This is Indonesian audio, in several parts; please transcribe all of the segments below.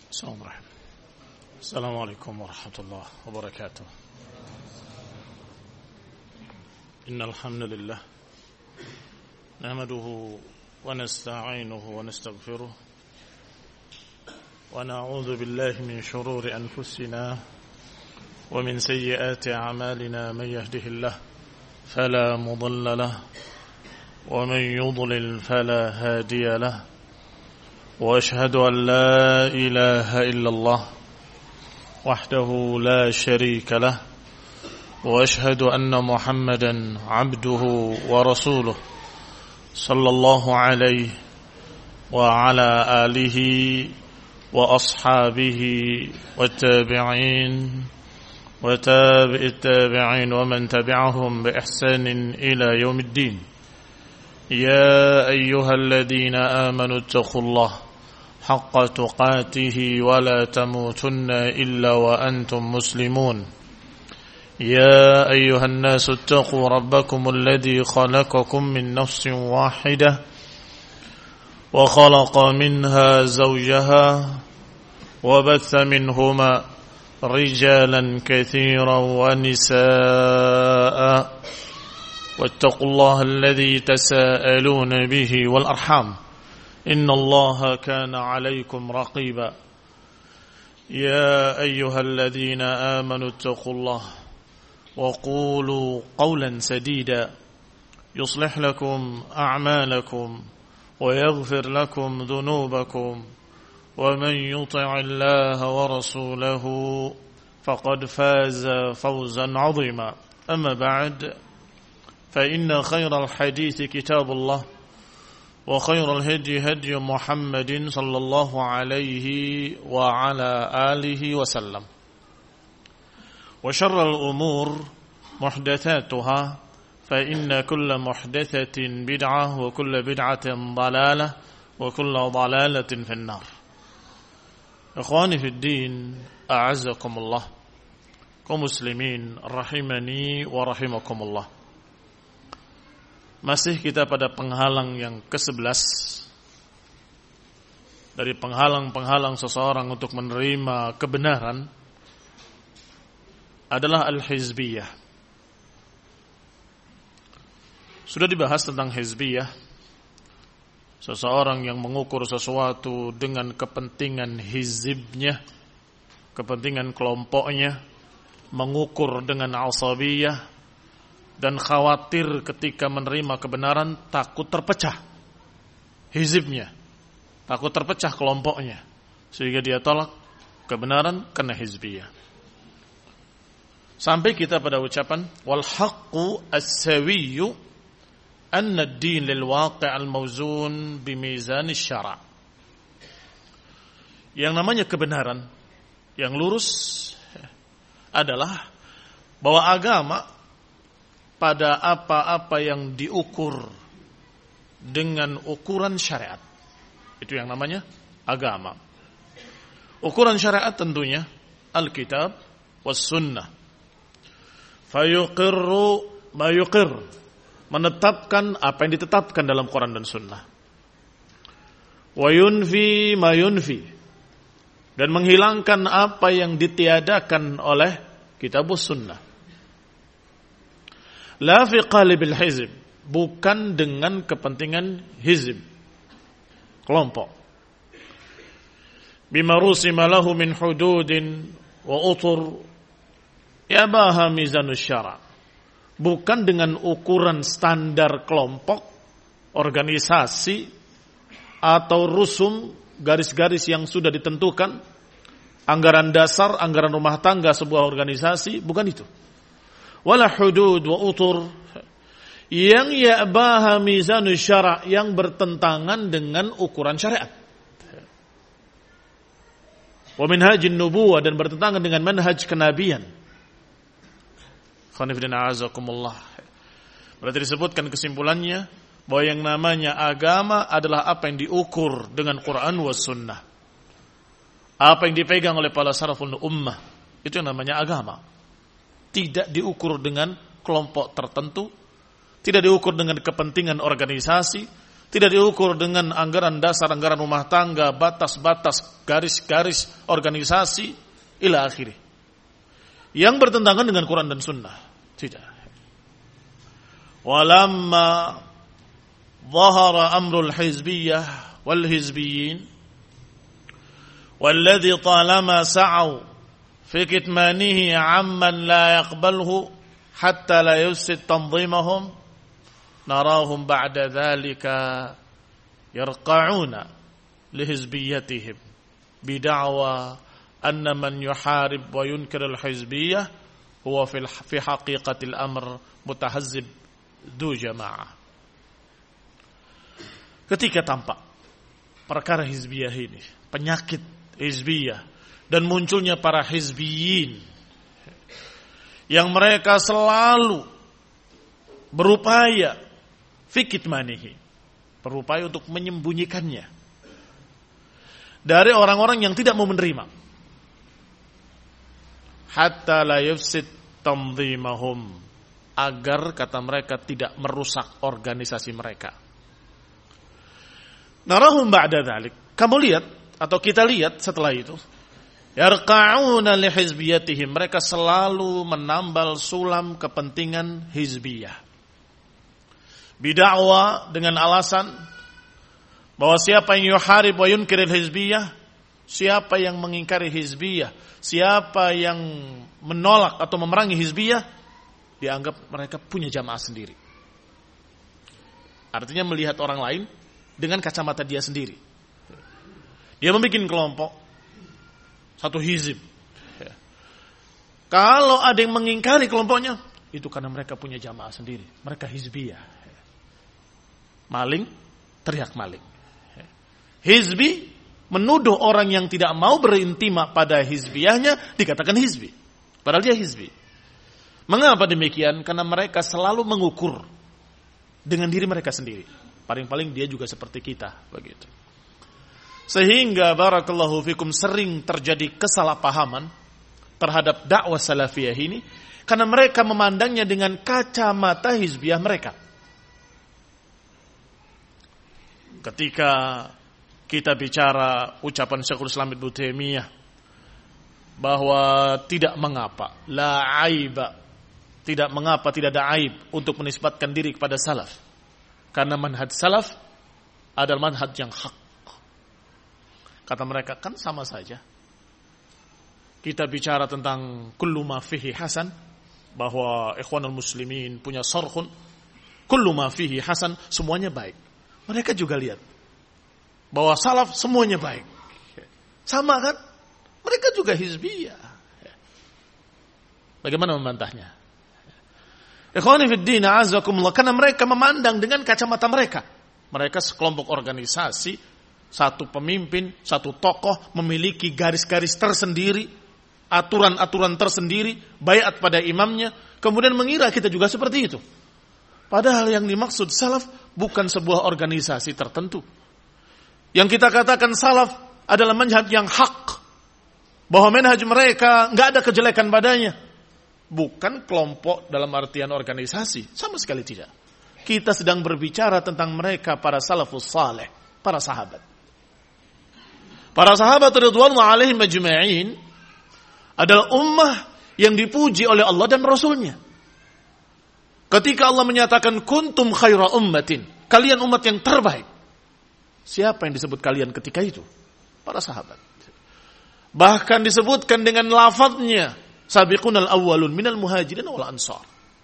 السلام عليكم ورحمة الله وبركاته. إن الحمد لله نحمده ونستعينه ونستغفره ونعوذ بالله من شرور أنفسنا ومن سيئات أعمالنا. من يهده الله فلا مضل له ومن يضلل فلا هادي له وأشهد أن لا إله إلا الله وحده لا شريك له وأشهد أن محمدا عبده ورسوله صلى الله عليه وعلى آله وأصحابه والتابعين وتابع التابعين ومن تبعهم بإحسان إلى يوم الدين. يا أيها الذين آمنوا اتقوا الله حق تقاته ولا تموتن إلا وأنتم مسلمون. يا أيها الناس اتقوا ربكم الذي خلقكم من نفس واحدة وخلق منها زوجها وبث منهما رجالا كثيرا ونساء واتقوا الله الذي تساءلون به والأرحام إن الله كان عليكم رقيبا. يا أيها الذين آمنوا اتقوا الله وقولوا قولا سديدا يصلح لكم أعمالكم ويغفر لكم ذنوبكم ومن يطع الله ورسوله فقد فاز فوزا عظيما. أما بعد فإن خير الحديث كتاب الله وخير الهدي هدي محمد صلى الله عليه وعلى آله وسلم وشر الأمور محدثاتها فإن كل محدثة بدعة وكل بدعة ضلالة وكل ضلالة في النار. إخواني في الدين أعزكم الله kaum muslimin rahimani wa rahimakumullah. Masih kita pada penghalang yang ke-11 dari penghalang-penghalang seseorang untuk menerima kebenaran adalah al-hizbiyah. Sudah dibahas tentang hizbiyah, seseorang yang mengukur sesuatu dengan kepentingan hizibnya, kepentingan kelompoknya, mengukur dengan asabiyah, dan khawatir ketika menerima kebenaran takut terpecah hizibnya, takut terpecah kelompoknya, sehingga dia tolak kebenaran karena hizbiyah. Sampai kita pada ucapan wal haqqu as-sawiyyu anna ad-din lil waqi' al-mawzun bi mizan asy-syara'. Yang namanya kebenaran yang lurus adalah bahwa agama pada apa-apa yang diukur dengan ukuran syariat, itu yang namanya agama. Ukuran syariat tentunya Alkitab was sunnah. Fayuqirru ma yuqir, menetapkan apa yang ditetapkan dalam Quran dan sunnah. Wa yunfi ma yunfi, dan menghilangkan apa yang ditiadakan oleh kitab was sunnah. La fi qalibil hizb, bukan dengan kepentingan hizb, kelompok. Bima rusima lahu min hududin wa utur yabaha mizanus syara', bukan dengan ukuran standar kelompok, organisasi atau rusum, garis-garis yang sudah ditentukan, anggaran dasar, anggaran rumah tangga sebuah organisasi, bukan itu. Wala hudud wa utur yang ya'baha mizanus syara', yang bertentangan dengan ukuran syariat. Wa minhajin nubuwah, dan bertentangan dengan manhaj kenabian. Khonifidina azakumullah. Berarti disebutkan kesimpulannya bahwa yang namanya agama adalah apa yang diukur dengan Quran was sunnah. Apa yang dipegang oleh para salaful ummah, itu yang namanya agama. Tidak diukur dengan kelompok tertentu, tidak diukur dengan kepentingan organisasi, Tidak diukur dengan anggaran dasar, anggaran rumah tangga, batas-batas, garis-garis organisasi, ila akhiri. Yang bertentangan dengan Quran dan Sunnah. Tidak. Walamma zahara amrul hizbiyah wal hizbiyin walladhi talama sa'au fi kitmanihi amman la yaqbalhu hatta la yufsid tanzimahum narahum ba'da dhalika yarqa'una lihizbiyatihim bida'wa anna man yuharib wa yunkir al-hizbiyah huwa fi haqiqatil amr mutahazzib du jama'ah. Ketika tampak perkara hizbiyah ini, penyakit hizbiyah dan munculnya para hizbiyin yang mereka selalu berupaya fikitmanihi, berupaya untuk menyembunyikannya dari orang-orang yang tidak mau menerima, hatta la yufsid tanzimahum, agar kata mereka tidak merusak organisasi mereka. Narahum ba'da dzalik, kamu lihat atau kita lihat setelah itu, yarqa'una li hizbiyatihim, mereka selalu menambal sulam kepentingan hizbiyah. Bid'awa, dengan alasan bahwa siapa yang yuharib wa yunkiril hizbiyah, siapa yang mengingkari hizbiyah, siapa yang menolak atau memerangi hizbiyah, dianggap mereka punya jamaah sendiri. Artinya melihat orang lain dengan kacamata dia sendiri. Dia membuat kelompok, satu hizib. Kalau ada yang mengingkari kelompoknya, itu karena mereka punya jamaah sendiri. Mereka hizbiyah. Maling, teriak maling. Hizbi menuduh orang yang tidak mau berintima pada hizbiyahnya dikatakan hizbi. Padahal dia hizbi. Mengapa demikian? Karena mereka selalu mengukur dengan diri mereka sendiri. Paling-paling dia juga seperti kita, begitu. Sehingga barakallahu fikum sering terjadi kesalahpahaman terhadap dakwah salafiyah ini karena mereka memandangnya dengan kacamata hizbiyah mereka. Ketika kita bicara ucapan Syekhul Islam Ibnu Taimiyah bahwa tidak mengapa, la aiba, tidak mengapa, tidak ada aib untuk menisbatkan diri kepada salaf, karena manhaj salaf adalah manhaj yang hak. Kata mereka, kan sama saja. Kita bicara tentang kullu ma fihi hasan, bahwa ikhwanul muslimin punya sarhun, kullu ma fihi hasan, semuanya baik. Mereka juga lihat bahwa salaf semuanya baik. Sama kan? Mereka juga hizbiyah. Bagaimana membantahnya? Ikhwani fid din, a'azzakumullah, karena mereka memandang dengan kacamata mereka. Mereka sekelompok organisasi, satu pemimpin, satu tokoh memiliki garis-garis tersendiri, aturan-aturan tersendiri, baiat pada imamnya, kemudian mengira kita juga seperti itu. Padahal yang dimaksud salaf bukan sebuah organisasi tertentu. Yang kita katakan salaf adalah manhaj yang hak, bahwa manhaj mereka nggak ada kejelekan padanya. Bukan kelompok dalam artian organisasi, sama sekali tidak. Kita sedang berbicara tentang mereka, para salafus saleh, para sahabat. Para sahabat ridwanullah alaihim majma'in adalah ummah yang dipuji oleh Allah dan Rasulnya. Ketika Allah menyatakan kuntum khaira ummatin, kalian umat yang terbaik. Siapa yang disebut kalian ketika itu? Para sahabat. Bahkan disebutkan dengan lafadznya, sabiqunal awwalun minal muhajirin wal ansar.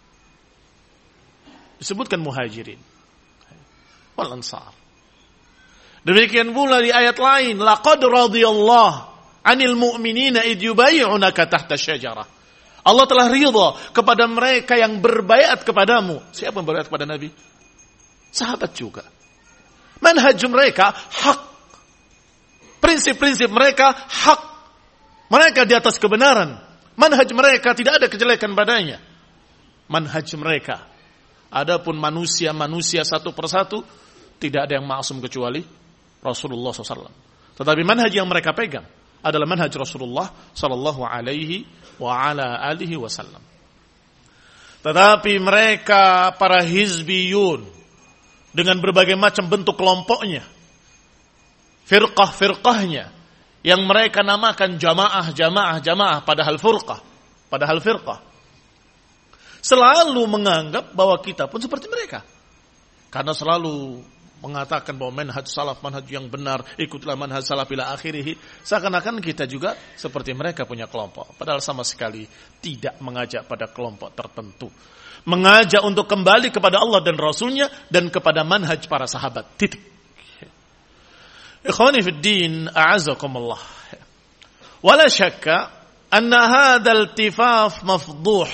Disebutkan muhajirin wal ansar. Demikian pula di ayat lain, laqad radiyallahu 'anil mu'minina id yubayyi'unaka tahta syajarah. Allah telah ridha kepada mereka yang berbaiat kepadamu. Siapa yang berbaiat kepada Nabi? Sahabat juga. Manhaj mereka hak. Prinsip-prinsip mereka hak. Mereka di atas kebenaran. Manhaj mereka tidak ada kejelekan padanya. Manhaj mereka. Adapun manusia-manusia satu persatu, tidak ada yang maksum kecuali Rasulullah SAW. Tetapi manhaj yang mereka pegang adalah manhaj Rasulullah sallallahu alaihi wa ala alihi wasallam. Tetapi mereka para hizbiyun, dengan berbagai macam bentuk kelompoknya, firqah-firqahnya, yang mereka namakan jamaah, padahal firqah. Selalu menganggap bahwa kita pun seperti mereka. Karena selalu mengatakan bahwa manhaj salaf, manhaj yang benar, ikutlah manhaj salaf ila akhirih. Seakan-akan kita juga seperti mereka punya kelompok. Padahal sama sekali tidak mengajak pada kelompok tertentu. Mengajak untuk kembali kepada Allah dan Rasulnya dan kepada manhaj para sahabat. Titik. Ikhwani fid din, a'azakumullah. Wala syakka anna hadzal iltifaf mafdhuh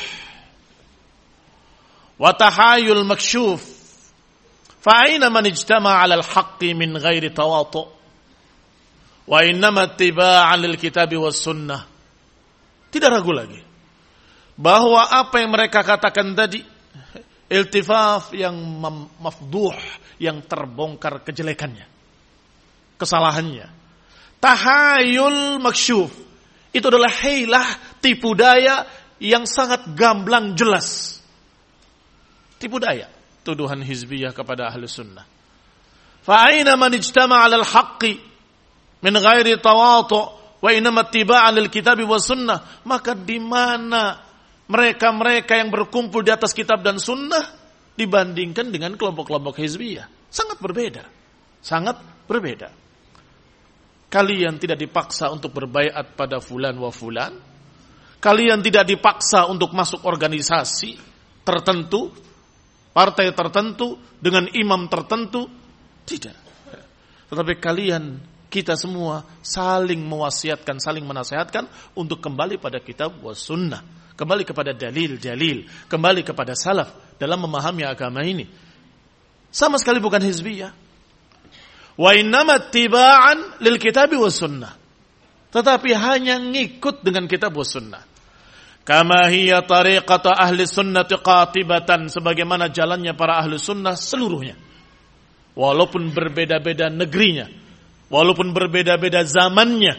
wa tahayul makshuf. Fa'ina man ijtama'a 'ala al-haqqi min ghairi tawatu' wa innama ittiba'an lil kitabi was sunnah. Tidak ragu lagi bahwa apa yang mereka katakan tadi, iltifaf yang mafdhuh, yang terbongkar kejelekannya, kesalahannya. Tahayul maksyuf, itu adalah hilah, tipu daya yang sangat gamblang jelas. Tipu daya, tuduhan hizbiyah kepada ahli sunnah. Fa'aina man ijtama'a 'alal haqqi min ghairi tawatu' wa inama ittiba'an lil kitabi was sunnah. Maka di mana mereka-mereka yang berkumpul di atas kitab dan sunnah dibandingkan dengan kelompok-kelompok hizbiyah? Sangat berbeda. Sangat berbeda. Kalian tidak dipaksa untuk berbaiat pada fulan wa fulan. Kalian tidak dipaksa untuk masuk organisasi tertentu, partai tertentu, dengan imam tertentu. Tidak. Tetapi kita semua saling mewasiatkan, saling menasihatkan untuk kembali pada kitab wa sunnah. Kembali kepada dalil-dalil. Kembali kepada salaf dalam memahami agama ini. Sama sekali bukan hizbiyah. Wa innama ittiba'an lil kitabi was sunnah. Tetapi hanya ngikut dengan kitab was sunnah. Kama hiya tariqata ahli sunnati qatibatan, sebagaimana jalannya para ahli sunnah seluruhnya. Walaupun berbeda-beda negerinya, walaupun berbeda-beda zamannya,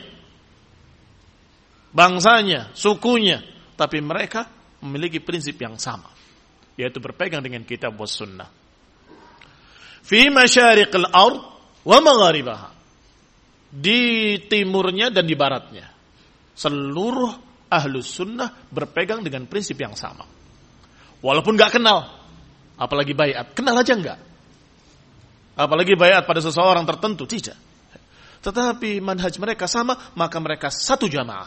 bangsanya, sukunya, tapi mereka memiliki prinsip yang sama, yaitu berpegang dengan kitab was sunnah. Fi masyariqil ard wa magharibaha, di timurnya dan di baratnya, seluruh ahlus sunnah berpegang dengan prinsip yang sama. Walaupun gak kenal, apalagi baiat, kenal aja enggak. Apalagi baiat pada seseorang tertentu, tidak. Tetapi manhaj mereka sama, maka mereka satu jamaah.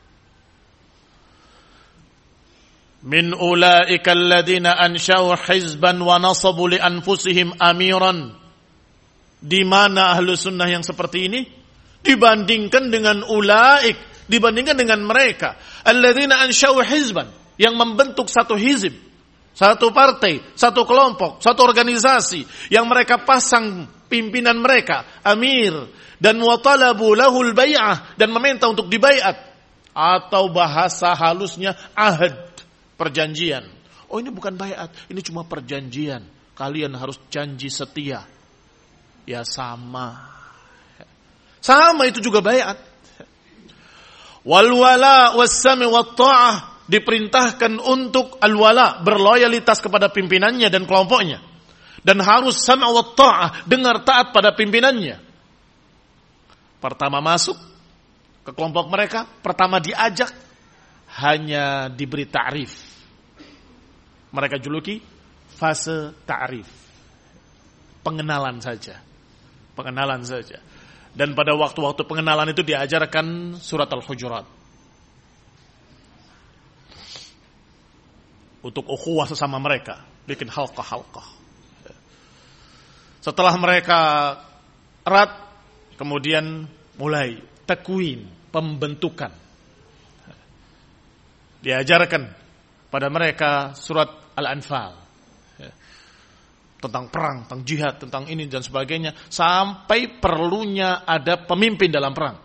Min ulaika alladhina ansha'u hizban wa nasabu li anfusihim amiran. Di mana ahlus sunnah yang seperti ini dibandingkan dengan ulaik, dibandingkan dengan mereka alladzina ansha'u hizban, yang membentuk satu hizib, satu partai, satu kelompok, satu organisasi, yang mereka pasang pimpinan mereka amir, dan wa talabu lahul bai'ah, dan meminta untuk dibaiat, atau bahasa halusnya ahad, perjanjian. Oh, ini bukan baiat, ini cuma perjanjian, kalian harus janji setia. Ya sama itu juga baiat. Wal wala was-sami wat ta'ah, diperintahkan untuk al-wala, berloyalitas kepada pimpinannya dan kelompoknya, dan harus sam' wat ta'ah, dengar taat pada pimpinannya. Pertama masuk ke kelompok mereka, pertama diajak, hanya diberi ta'rif. Mereka juluki fase ta'rif, pengenalan saja. Dan pada waktu-waktu pengenalan itu diajarkan surat Al-Hujurat. Untuk ukhuwah sesama mereka, bikin halqah-halqah. Setelah mereka erat, kemudian mulai takwin, pembentukan. Diajarkan pada mereka surat Al-Anfal, tentang perang, tentang jihad, tentang ini dan sebagainya, sampai perlunya ada pemimpin dalam perang.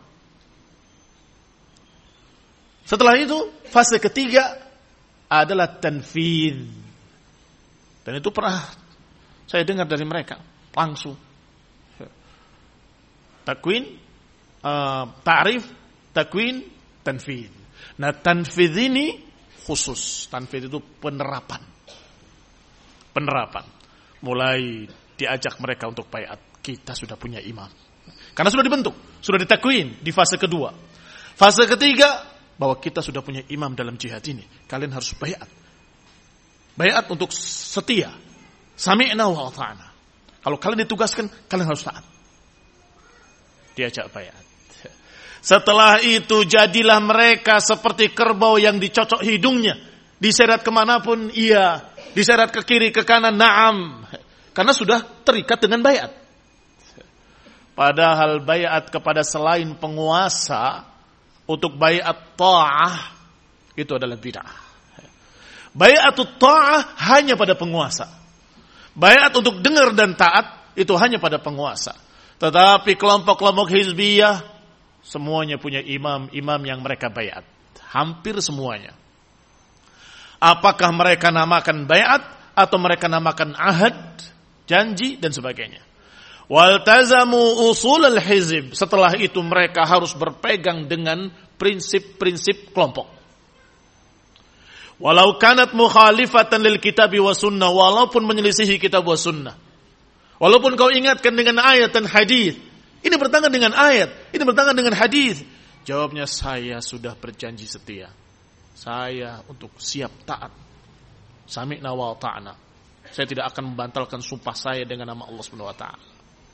Setelah itu, fase ketiga adalah tanfidz. Dan itu pernah saya dengar dari mereka langsung. Takwin, ta'rif, takwin, tanfidz. Nah, tanfidz ini khusus. Tanfidz itu penerapan. Mulai diajak mereka untuk baiat. Kita sudah punya imam. Karena sudah dibentuk, sudah ditakwin di fase kedua. Fase ketiga, bahwa kita sudah punya imam dalam jihad ini. Kalian harus baiat. Baiat untuk setia. Sami'na wa ata'na. Kalau kalian ditugaskan, kalian harus taat. Diajak baiat. Setelah itu jadilah mereka seperti kerbau yang dicocok hidungnya. Diseret kemanapun, iya. Diseret ke kiri, ke kanan, na'am. Karena sudah terikat dengan baiat. Padahal baiat kepada selain penguasa, untuk baiat ta'ah, itu adalah bid'ah. Baiatut ta'ah hanya pada penguasa. Baiat untuk dengar dan taat, itu hanya pada penguasa. Tetapi kelompok-kelompok hizbiyah, semuanya punya imam yang mereka baiat. Hampir semuanya. Apakah mereka namakan baiat atau mereka namakan ahad, janji dan sebagainya. Waltazamu usul al-hizb. Setelah itu mereka harus berpegang dengan prinsip-prinsip kelompok. Walau kanat mukhalifatan lil kitabi wa sunnah, walaupun menyelisihi kitab wa sunnah. Walaupun kau ingatkan dengan ayat dan hadis. Ini bertentangan dengan ayat, ini bertentangan dengan hadis. Jawabnya, saya sudah berjanji setia. Saya untuk siap taat. Sami'na wa ta'na. Saya tidak akan membantalkan sumpah saya dengan nama Allah Subhanahu wa taala.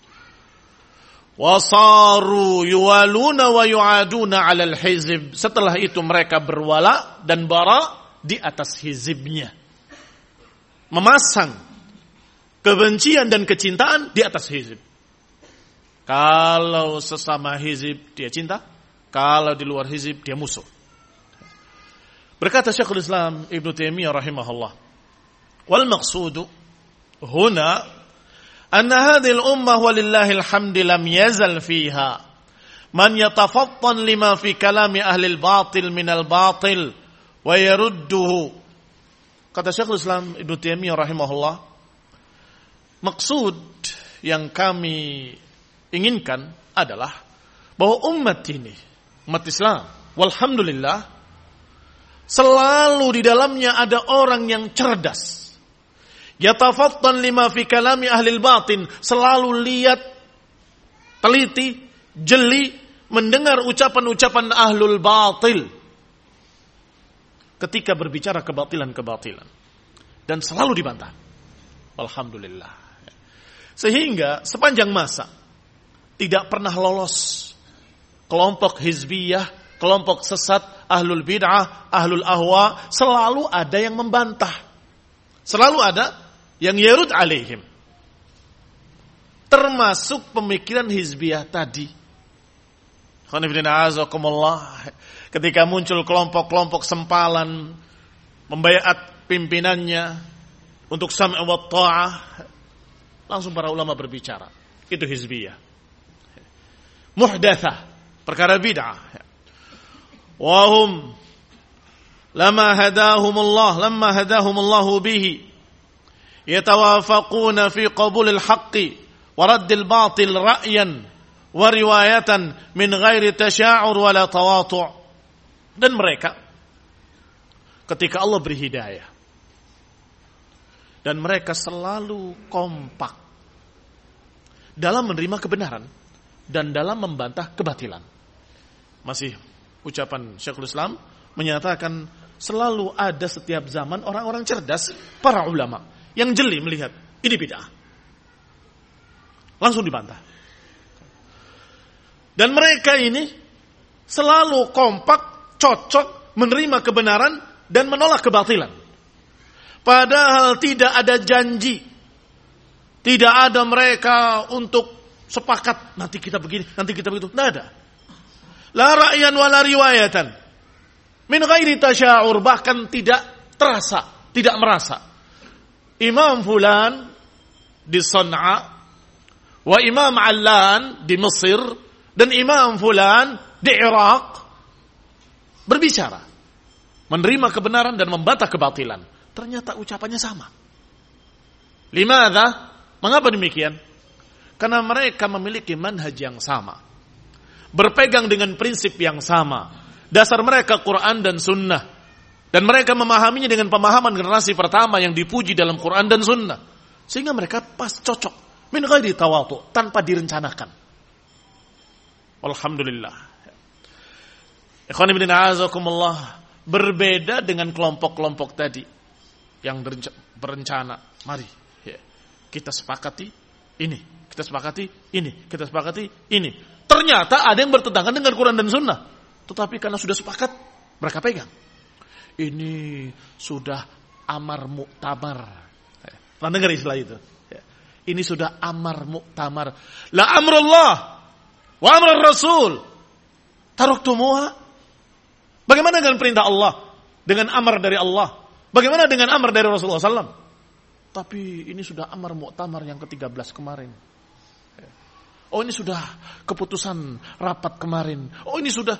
Wasaru yuwaluna wa yu'aduna 'alal hizb. Setelah itu mereka berwala dan bara di atas hizibnya. Memasang kebencian dan kecintaan di atas hizib. Kalau sesama hizib dia cinta, kalau di luar hizib dia musuh. Berkata Syekhul Islam Ibnu Taimiyah rahimahullah, wal maqsudu huna anna hadhihi al-ummah walillahi alhamd lam yazal fiha man yatafattan lima fi kalami ahli al-batil min al-batil wa yarudduhu. Kata Syekhul Islam Ibnu Taimiyah rahimahullah, maksud yang kami inginkan adalah bahwa umat ini, umat Islam, walhamdulillah, selalu di dalamnya ada orang yang cerdas. Yatafattan lima fi kalami ahli batin, selalu lihat, teliti, jeli, mendengar ucapan-ucapan ahlul batil ketika berbicara kebatilan-kebatilan, dan selalu dibantah. Alhamdulillah. Sehingga sepanjang masa tidak pernah lolos kelompok hizbiyah, kelompok sesat, ahlul bid'ah, ahlul ahwa, selalu ada yang membantah. Selalu ada yang yarud alaihim. Termasuk pemikiran hizbiyah tadi. Ketika muncul kelompok-kelompok sempalan membaiat pimpinannya untuk sam' wa ta'ah, langsung para ulama berbicara. Itu hizbiyah. Muhdatsah, perkara bid'ah. Wahum lamma hadahumullahu bihi yatawafaquna fi qabulil haqqi wa raddil batil ra'yan wa riwayatan min ghairi tasya'ur wala tawatu'. Dan mereka ketika Allah beri hidayah dan mereka selalu kompak dalam menerima kebenaran dan dalam membantah kebatilan. Masih ucapan Syekhul Islam menyatakan selalu ada setiap zaman orang-orang cerdas, para ulama yang jeli melihat ini bid'ah, langsung dibantah. Dan mereka ini selalu kompak, cocok menerima kebenaran dan menolak kebatilan. Padahal tidak ada janji, tidak ada mereka untuk sepakat nanti kita begini, nanti kita begitu. Tidak ada. La ra'yan wa la riwayatan. Min ghairi tasya'ur, bahkan tidak terasa, tidak merasa. Imam fulan di San'a wa Imam Allan di Mesir dan Imam fulan di Irak berbicara, menerima kebenaran dan membantah kebatilan. Ternyata ucapannya sama. Limadha? Mengapa demikian? Karena mereka memiliki manhaj yang sama, berpegang dengan prinsip yang sama. Dasar mereka Quran dan Sunnah, dan mereka memahaminya dengan pemahaman generasi pertama yang dipuji dalam Quran dan Sunnah, sehingga mereka pas cocok Min ghairi tawatu, tanpa direncanakan. Alhamdulillah. Ikhwan fillah a'azakumullah, berbeda dengan kelompok-kelompok tadi yang berencana. Mari kita sepakati ini, kita sepakati ini, kita sepakati ini. Ternyata ada yang bertentangan dengan Quran dan Sunnah. Tetapi karena sudah sepakat, mereka pegang. Ini sudah amar mu'tamar. Pernah dengar istilah itu? Ini sudah amar mu'tamar. La amrullah wa amrul rasul taruktumuha. Bagaimana dengan perintah Allah? Dengan amar dari Allah? Bagaimana dengan amar dari Rasulullah SAW? Tapi ini sudah amar mu'tamar yang ke-13 kemarin. Oh, ini sudah keputusan rapat kemarin. Oh, ini sudah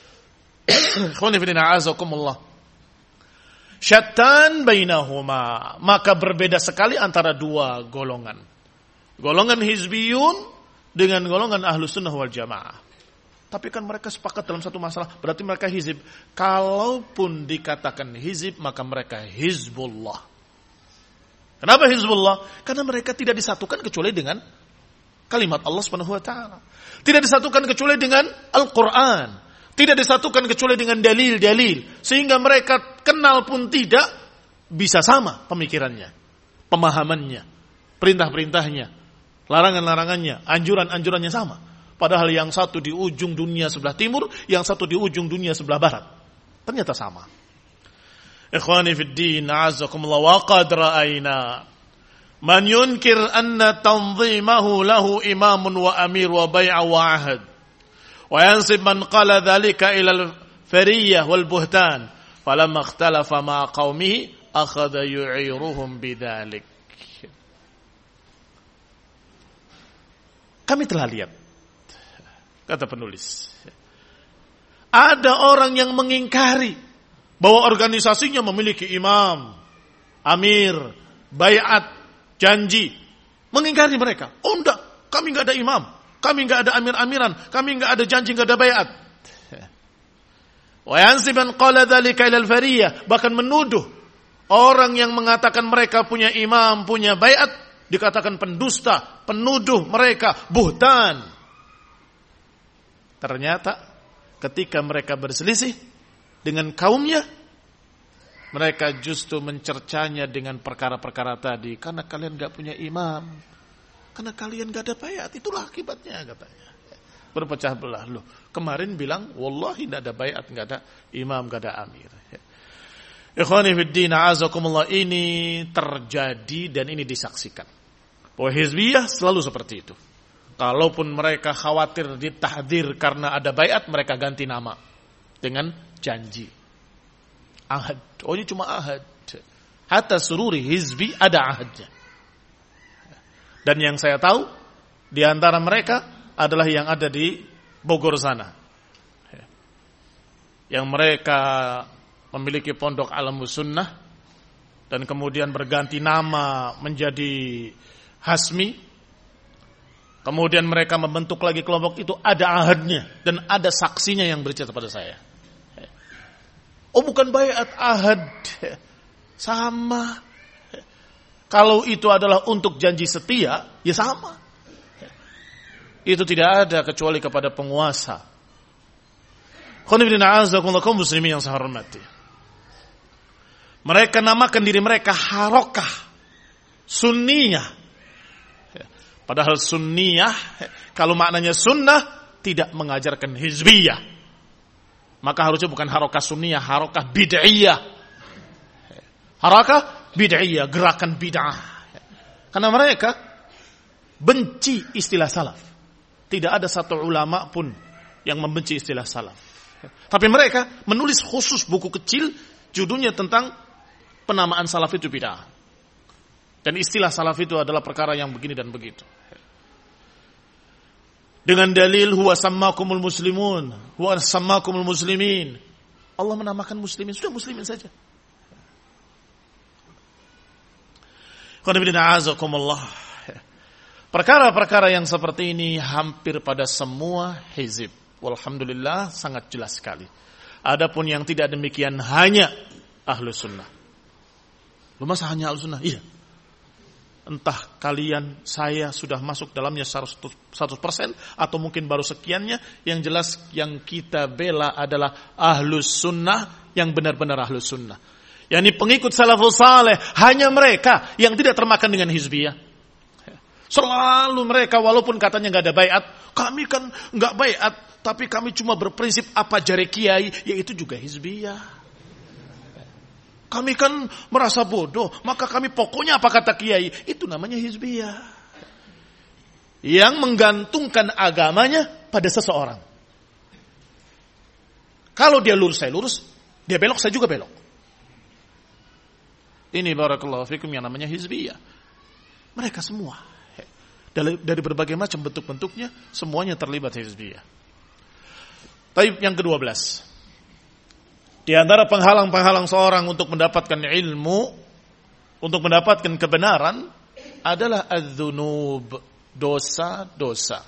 syattan bainahuma. Maka berbeda sekali antara dua golongan. Golongan hizbiyun dengan golongan ahlus sunnah wal jamaah. Tapi kan mereka sepakat dalam satu masalah, berarti mereka hizib. Kalaupun dikatakan hizib, maka mereka hizbullah. Kenapa hizbullah? Karena mereka tidak disatukan kecuali dengan kalimat Allah Subhanahu wa taala. Tidak disatukan kecuali dengan Al-Qur'an. Tidak disatukan kecuali dengan dalil-dalil. Sehingga mereka kenal pun tidak bisa sama pemikirannya, pemahamannya, perintah-perintahnya, larangan-larangannya, anjuran-anjurannya sama. Padahal yang satu di ujung dunia sebelah timur, yang satu di ujung dunia sebelah barat. Ternyata sama. Ikhwani fid din, a'azzakumullah, wa qad ra'ayna man yunkir anna tanzimahu lahu imamun wa amir wa bay'a wa ahad. Wa yansib man qala dhalika ila al-fariyah wal buhtan. Falamma ikhtalafa ma qaumihi akhadha yu'iruhum bidzalik. Kami telah lihat, kata penulis, ada orang yang mengingkari bahwa organisasinya memiliki imam, amir, bayat, janji. Mengingkari mereka. Oh enggak, kami enggak ada imam, kami enggak ada amir-amiran, kami enggak ada janji, enggak ada bayat. Wa yansiban qala dzalika ila al-fariyah, bahkan menuduh orang yang mengatakan mereka punya imam, punya bayat, dikatakan pendusta, penuduh mereka, buhtan. Ternyata ketika mereka berselisih dengan kaumnya, mereka justru mencercanya dengan perkara-perkara tadi. Karena kalian gak punya imam, karena kalian gak ada bayat, itulah akibatnya, katanya. Berpecah belah. Loh, kemarin bilang wallahi gak ada bayat, gak ada imam, gak ada amir. Ikhwani fiddin, a'azakumullah, ini terjadi dan ini disaksikan. Bahwa hizbiyah selalu seperti itu. Kalaupun mereka khawatir ditahdir karena ada bayat, mereka ganti nama dengan janji, ahad. Oh, ini cuma ahad. Hatta sururi hizbi ada ahadnya. Dan yang saya tahu di antara mereka adalah yang ada di Bogor sana, yang mereka memiliki pondok Alamus Sunnah dan kemudian berganti nama menjadi Hasmi. Kemudian mereka membentuk lagi kelompok itu, ada ahadnya dan ada saksinya yang bercerita pada saya. Oh, bukan bayat, ahad. Sama. Kalau itu adalah untuk janji setia, ya sama. Itu tidak ada kecuali kepada penguasa. Kaum muslimin yang saya hormati. Mereka namakan diri mereka harokah sunniyah. Padahal sunniyah, kalau maknanya sunnah, tidak mengajarkan hizbiyah. Maka harusnya bukan harokah sunniyah, harokah bid'iyah. Harokah bid'iyah, gerakan bid'ah. Karena mereka benci istilah salaf. Tidak ada satu ulama pun yang membenci istilah salaf. Tapi mereka menulis khusus buku kecil, judulnya tentang penamaan salaf itu bid'ah. Dan istilah salaf itu adalah perkara yang begini dan begitu. Dengan dalil huwa sammakumul muslimun, huwa sammakumul muslimin. Allah menamakan muslimin, sudah muslimin saja. Perkara-perkara yang seperti ini hampir pada semua hizib. Walhamdulillah sangat jelas sekali. Adapun yang tidak demikian hanya Ahlus Sunnah. Lu masa hanya Ahlus Sunnah? Iya. Entah saya sudah masuk dalamnya 100% atau mungkin baru sekiannya. Yang jelas yang kita bela adalah ahlus sunnah, yang benar-benar ahlus sunnah. yakni pengikut salafus saleh, hanya mereka yang tidak termakan dengan hizbiyah. Selalu mereka walaupun katanya nggak ada baiat, kami kan nggak baiat, tapi kami cuma berprinsip apa jari kiai, yaitu juga hizbiyah. Kami kan merasa bodoh, maka kami pokoknya apa kata kiai, itu namanya hizbiyah. Yang menggantungkan agamanya pada seseorang. Kalau dia lurus, saya lurus, dia belok, saya juga belok. Ini barakallahu fikum yang namanya hizbiyah. Mereka semua dari berbagai macam bentuk-bentuknya, semuanya terlibat hizbiyah. Taib yang ke-12. Di antara penghalang-penghalang seorang untuk mendapatkan ilmu, untuk mendapatkan kebenaran, adalah adz-dzunub, dosa-dosa.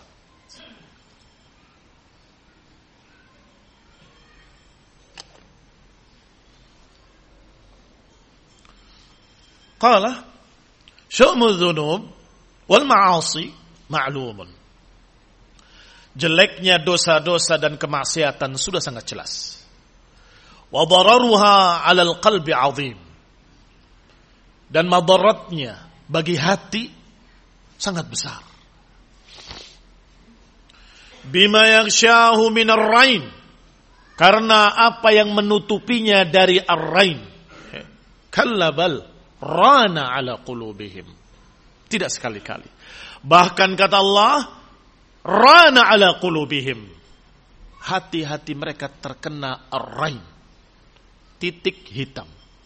Qala syu'mu dzunub wal ma'asi ma'lumun. Jeleknya dosa-dosa dan kemaksiatan sudah sangat jelas. Wa dararuha 'alal qalbi 'azim. Dan madaratnya bagi hati sangat besar. Bima yaghshahu minar rain. Karena apa yang menutupinya dari ar-rain. Kallabal rana 'ala qulubihim. Tidak sekali-kali. Bahkan kata Allah, rana 'ala qulubihim. Hati-hati mereka terkena ar-rain. Titik hitam.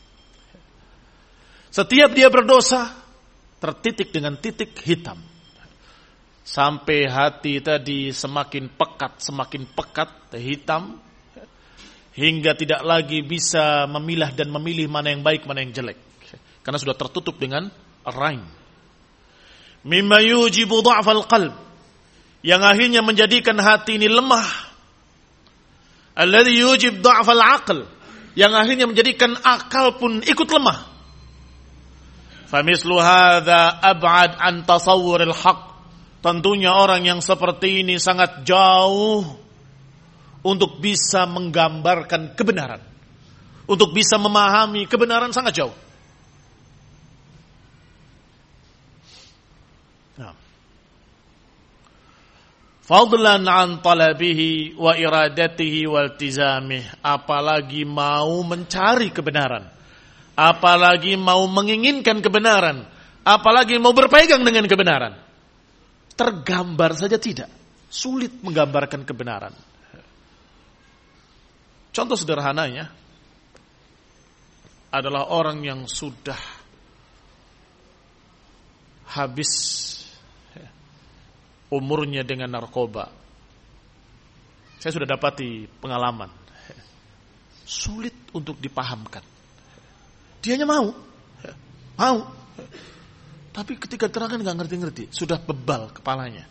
Setiap dia berdosa, tertitik dengan titik hitam. Sampai hati tadi semakin pekat, hitam, hingga tidak lagi bisa memilah dan memilih mana yang baik, mana yang jelek. Karena sudah tertutup dengan rain. Mimma yujibu dha'fal qalb. Yang akhirnya menjadikan hati ini lemah. Alladhi yujib dha'fal aql. Yang akhirnya menjadikan akal pun ikut lemah. Famislu hadza ab'ad an tasawwuril haqq. Tentunya orang yang seperti ini sangat jauh untuk bisa menggambarkan kebenaran. Untuk bisa memahami kebenaran sangat jauh. Fadlan an talabihi wa iradatihi wal tizamih. Apalagi mau mencari kebenaran. Apalagi mau menginginkan kebenaran. Apalagi mau berpegang dengan kebenaran. Tergambar saja tidak. Sulit menggambarkan kebenaran. Contoh sederhananya adalah orang yang sudah habis umurnya dengan narkoba. Saya sudah dapati pengalaman. Sulit untuk dipahamkan. Dianya mau. Tapi ketika terangkan nggak ngerti-ngerti. Sudah bebal kepalanya.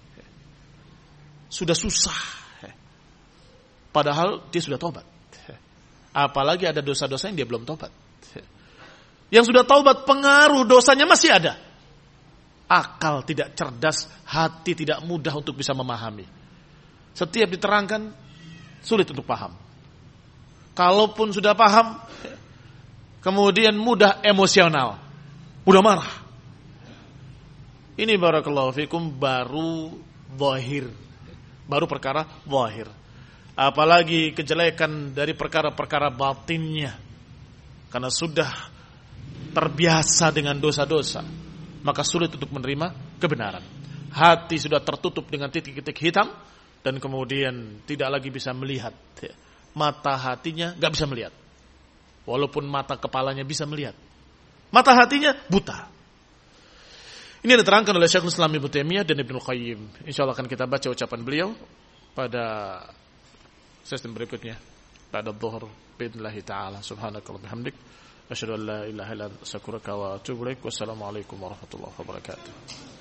Sudah susah. Padahal dia sudah tobat. Apalagi ada dosa-dosa yang dia belum tobat. Yang sudah tobat, pengaruh dosanya masih ada. Akal tidak cerdas, hati tidak mudah untuk bisa memahami. Setiap diterangkan, sulit untuk paham. Kalaupun sudah paham, kemudian mudah emosional, mudah marah. Ini barakallahu fikum baru zahir, baru perkara zahir. Apalagi kejelekan dari perkara-perkara batinnya. Karena sudah terbiasa dengan dosa-dosa, maka sulit untuk menerima kebenaran. Hati sudah tertutup dengan titik-titik hitam, dan kemudian tidak lagi bisa melihat. Mata hatinya gak bisa melihat. Walaupun mata kepalanya bisa melihat. Mata hatinya buta. Ini diterangkan oleh Syekhul Islam Ibnu Taimiyah dan Ibnu Qayyim. InsyaAllah akan kita baca ucapan beliau pada sesi berikutnya. Pada dhuhur. Biidhnillahi ta'ala. Subhanakallah bihamdik. Asyhadu an la ilaha illa anta astaghfiruka wa atubu ilaik. Wassalamualaikum warahmatullahi wabarakatuh.